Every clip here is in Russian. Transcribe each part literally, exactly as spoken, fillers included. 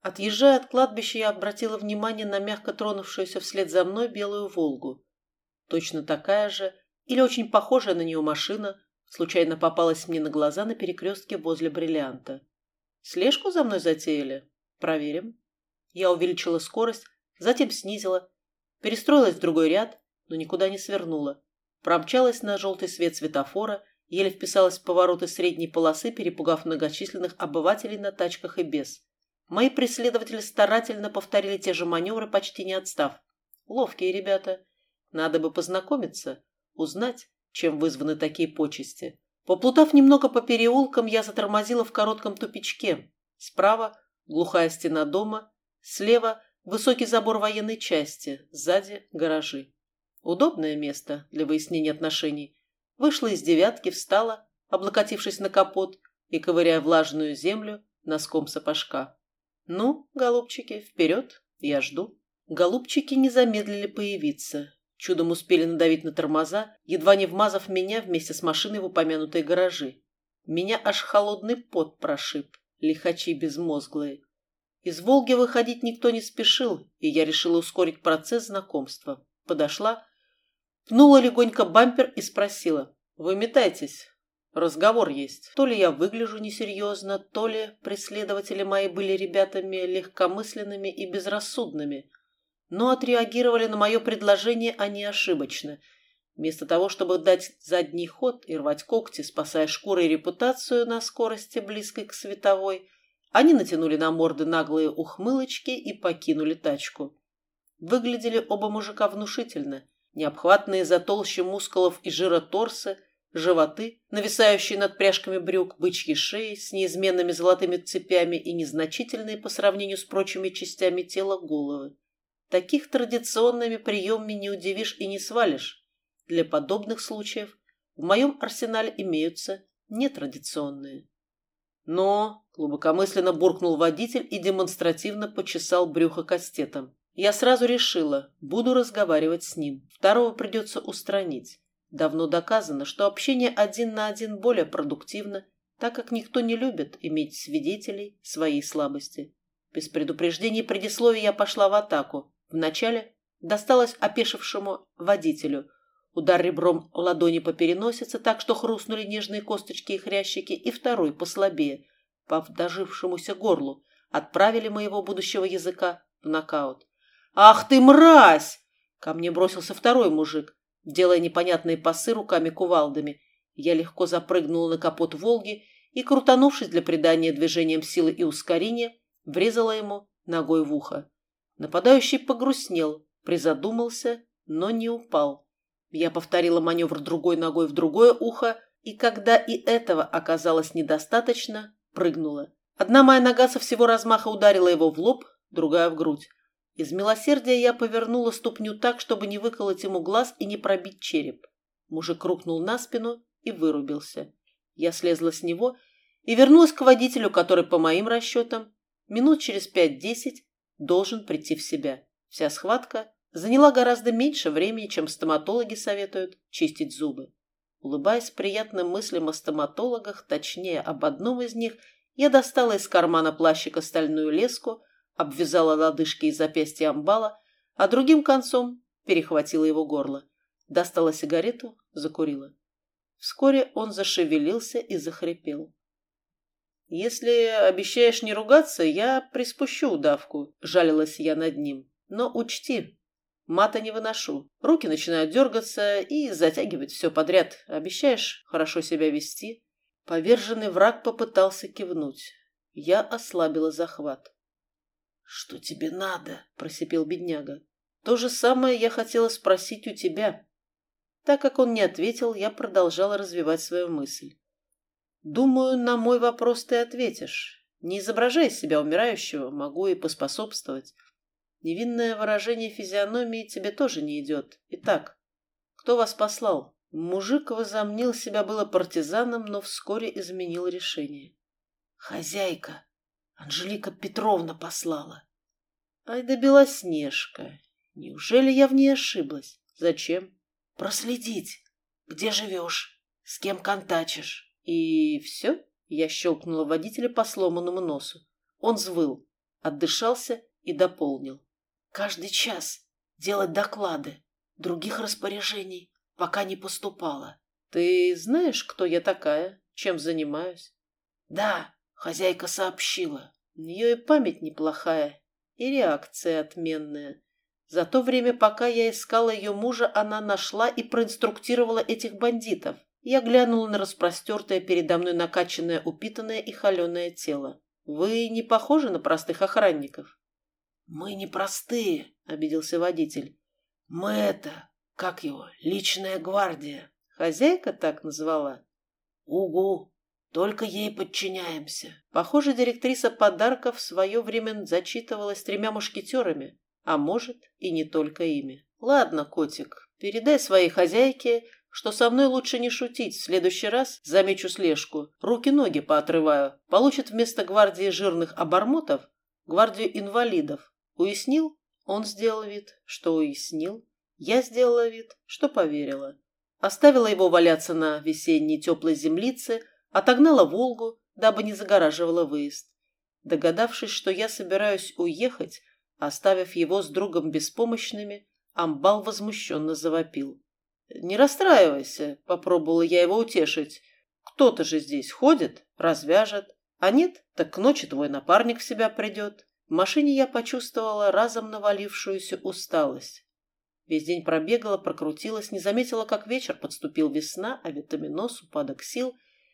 Отъезжая от кладбища, я обратила внимание на мягко тронувшуюся вслед за мной белую «Волгу». Точно такая же или очень похожая на нее машина случайно попалась мне на глаза на перекрестке возле Бриллианта. Слежку за мной затеяли? Проверим. Я увеличила скорость, затем снизила, перестроилась в другой ряд, но никуда не свернула. Промчалась на желтый свет светофора, еле вписалась в повороты средней полосы, перепугав многочисленных обывателей на тачках и без. Мои преследователи старательно повторили те же маневры, почти не отстав. Ловкие ребята. Надо бы познакомиться, узнать, чем вызваны такие почести. Поплутав немного по переулкам, я затормозила в коротком тупичке. Справа глухая стена дома, слева высокий забор военной части, сзади гаражи. Удобное место для выяснения отношений. Вышла из девятки, встала, облокотившись на капот и ковыряя влажную землю носком сапожка. «Ну, голубчики, вперед, я жду». Голубчики не замедлили появиться. Чудом успели надавить на тормоза, едва не вмазав меня вместе с машиной в упомянутые гаражи. Меня аж холодный пот прошиб, лихачи безмозглые. Из «Волги» выходить никто не спешил, и я решила ускорить процесс знакомства. Подошла, пнула легонько бампер и спросила: «Вы метайтесь? Разговор есть». То ли я выгляжу несерьезно, то ли преследователи мои были ребятами легкомысленными и безрассудными. Но отреагировали на мое предложение они ошибочно. Вместо того, чтобы дать задний ход и рвать когти, спасая шкуру и репутацию на скорости, близкой к световой, они натянули на морды наглые ухмылочки и покинули тачку. Выглядели оба мужика внушительно. Необхватные за толще мускулов и жира торсы, животы, нависающие над пряжками брюк, бычьи шеи с неизменными золотыми цепями и незначительные по сравнению с прочими частями тела головы. Таких традиционными приемами не удивишь и не свалишь. Для подобных случаев в моем арсенале имеются нетрадиционные. Но глубокомысленно буркнул водитель и демонстративно почесал брюхо кастетом. Я сразу решила, буду разговаривать с ним. Второго придется устранить. Давно доказано, что общение один на один более продуктивно, так как никто не любит иметь свидетелей своей слабости. Без предупреждений и предисловий я пошла в атаку. Вначале досталось опешившему водителю. Удар ребром ладони по переносице, так что хрустнули нежные косточки и хрящики, и второй, послабее, по дожившемуся горлу, отправили моего будущего языка в нокаут. «Ах ты, мразь!» Ко мне бросился второй мужик, делая непонятные пасы руками-кувалдами. Я легко запрыгнула на капот «Волги» и, крутанувшись для придания движениям силы и ускорения, врезала ему ногой в ухо. Нападающий погрустнел, призадумался, но не упал. Я повторила маневр другой ногой в другое ухо, и когда и этого оказалось недостаточно, прыгнула. Одна моя нога со всего размаха ударила его в лоб, другая в грудь. Из милосердия я повернула ступню так, чтобы не выколоть ему глаз и не пробить череп. Мужик рухнул на спину и вырубился. Я слезла с него и вернулась к водителю, который, по моим расчетам, минут через пять-десять должен прийти в себя. Вся схватка заняла гораздо меньше времени, чем стоматологи советуют чистить зубы. Улыбаясь приятным мыслям о стоматологах, точнее, об одном из них, я достала из кармана плащика стальную леску, обвязала лодыжки и запястья амбала, а другим концом перехватила его горло. Достала сигарету, закурила. Вскоре он зашевелился и захрипел. «Если обещаешь не ругаться, я приспущу удавку», — жалилась я над ним. «Но учти, мата не выношу. Руки начинают дергаться и затягивать все подряд. Обещаешь хорошо себя вести?» Поверженный враг попытался кивнуть. Я ослабила захват. «Что тебе надо?» — просипел бедняга. «То же самое я хотела спросить у тебя». Так как он не ответил, я продолжала развивать свою мысль. «Думаю, на мой вопрос ты ответишь. Не изображай из себя умирающего, могу и поспособствовать. Невинное выражение физиономии тебе тоже не идет. Итак, кто вас послал?» Мужик возомнил себя было партизаном, но вскоре изменил решение. «Хозяйка, Анжелика Петровна послала». «Ай да Белоснежка! Неужели я в ней ошиблась? Зачем?» «Проследить. Где живешь? С кем контачишь?» «И все?» — я щелкнула водителя по сломанному носу. Он взвыл. отдышался и дополнил. Каждый час делать доклады, других распоряжений пока не поступало. Ты знаешь, кто я такая, чем занимаюсь? Да, хозяйка сообщила. У нее и память неплохая, и реакция отменная. За то время, пока я искала ее мужа, она нашла и проинструктировала этих бандитов. Я глянула на распростертое передо мной накачанное, упитанное и холеное тело. Вы не похожи на простых охранников? Мы не простые, обиделся водитель. Мы это, как его, личная гвардия. Хозяйка так назвала? Угу, только ей подчиняемся. Похоже, директриса подарков в свое время зачитывалась тремя мушкетерами, а может и не только ими. Ладно, котик, передай своей хозяйке, что со мной лучше не шутить. В следующий раз замечу слежку. Руки-ноги поотрываю. Получит вместо гвардии жирных обормотов гвардию инвалидов. Уяснил? Он сделал вид, что уяснил. Я сделала вид, что поверила. Оставила его валяться на весенней теплой землице, отогнала Волгу, дабы не загораживала выезд. Догадавшись, что я собираюсь уехать, оставив его с другом беспомощными, амбал возмущенно завопил. «Не расстраивайся», — попробовала я его утешить. «Кто-то же здесь ходит, развяжет. А нет, так к ночи твой напарник в себя придет». В машине я почувствовала разом навалившуюся усталость. Весь день пробегала, прокрутилась, не заметила, как вечер, подступил весна, а витаминоз, упадок сил.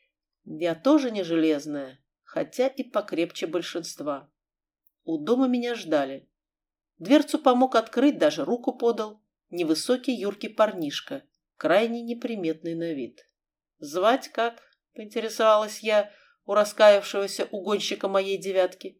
Я тоже не железная, хотя и покрепче большинства. У дома меня ждали. Дверцу помог открыть, даже руку подал. Невысокий юркий парнишка, крайне неприметный на вид. «Звать как?» — поинтересовалась я у раскаявшегося угонщика моей девятки.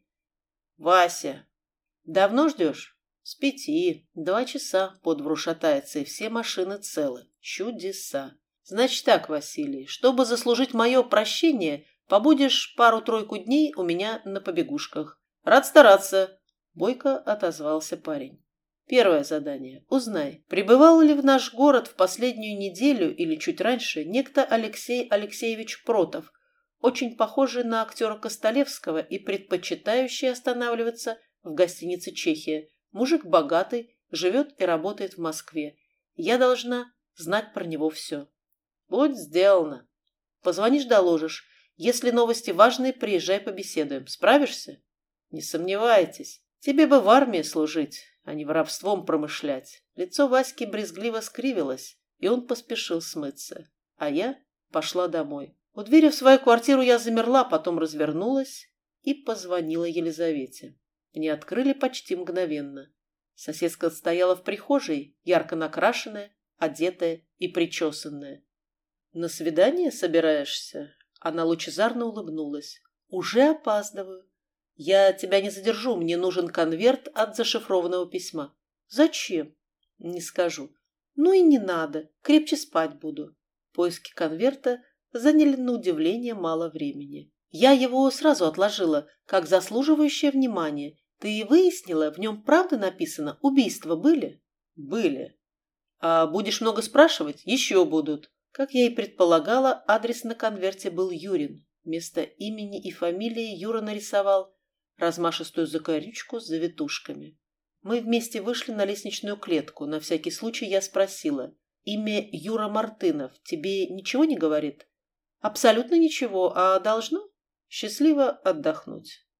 «Вася. Давно ждешь?» «С пяти. Два часа по двору шатается, и все машины целы. Чудеса. Значит так, Василий, чтобы заслужить мое прощение, побудешь пару-тройку дней у меня на побегушках. Рад стараться», — бойко отозвался парень. Первое задание. Узнай, прибывал ли в наш город в последнюю неделю или чуть раньше некто Алексей Алексеевич Протов, очень похожий на актера Костолевского и предпочитающий останавливаться в гостинице «Чехия». Мужик богатый, живет и работает в Москве. Я должна знать про него все. Будь сделано. Позвонишь, доложишь. Если новости важные, приезжай, побеседуем. Справишься? Не сомневайтесь. Тебе бы в армии служить, а не воровством промышлять. Лицо Васьки брезгливо скривилось, и он поспешил смыться. А я пошла домой. У двери в свою квартиру я замерла, потом развернулась и позвонила Елизавете. Мне открыли почти мгновенно. Соседка стояла в прихожей, ярко накрашенная, одетая и причесанная. «На свидание собираешься?» Она лучезарно улыбнулась. «Уже опаздываю. Я тебя не задержу, мне нужен конверт от зашифрованного письма». «Зачем?» «Не скажу». «Ну и не надо, крепче спать буду». Поиски конверта заняли на удивление мало времени. Я его сразу отложила, как заслуживающее внимания. Ты выяснила, в нем правда написано «убийства были?» «Были». «А будешь много спрашивать? Еще будут». Как я и предполагала, адрес на конверте был Юрин. Вместо имени и фамилии Юра нарисовал размашистую закорючку с завитушками. Мы вместе вышли на лестничную клетку. На всякий случай я спросила. «Имя Юра Мартынов тебе ничего не говорит?» «Абсолютно ничего. А должно?» «Счастливо отдохнуть».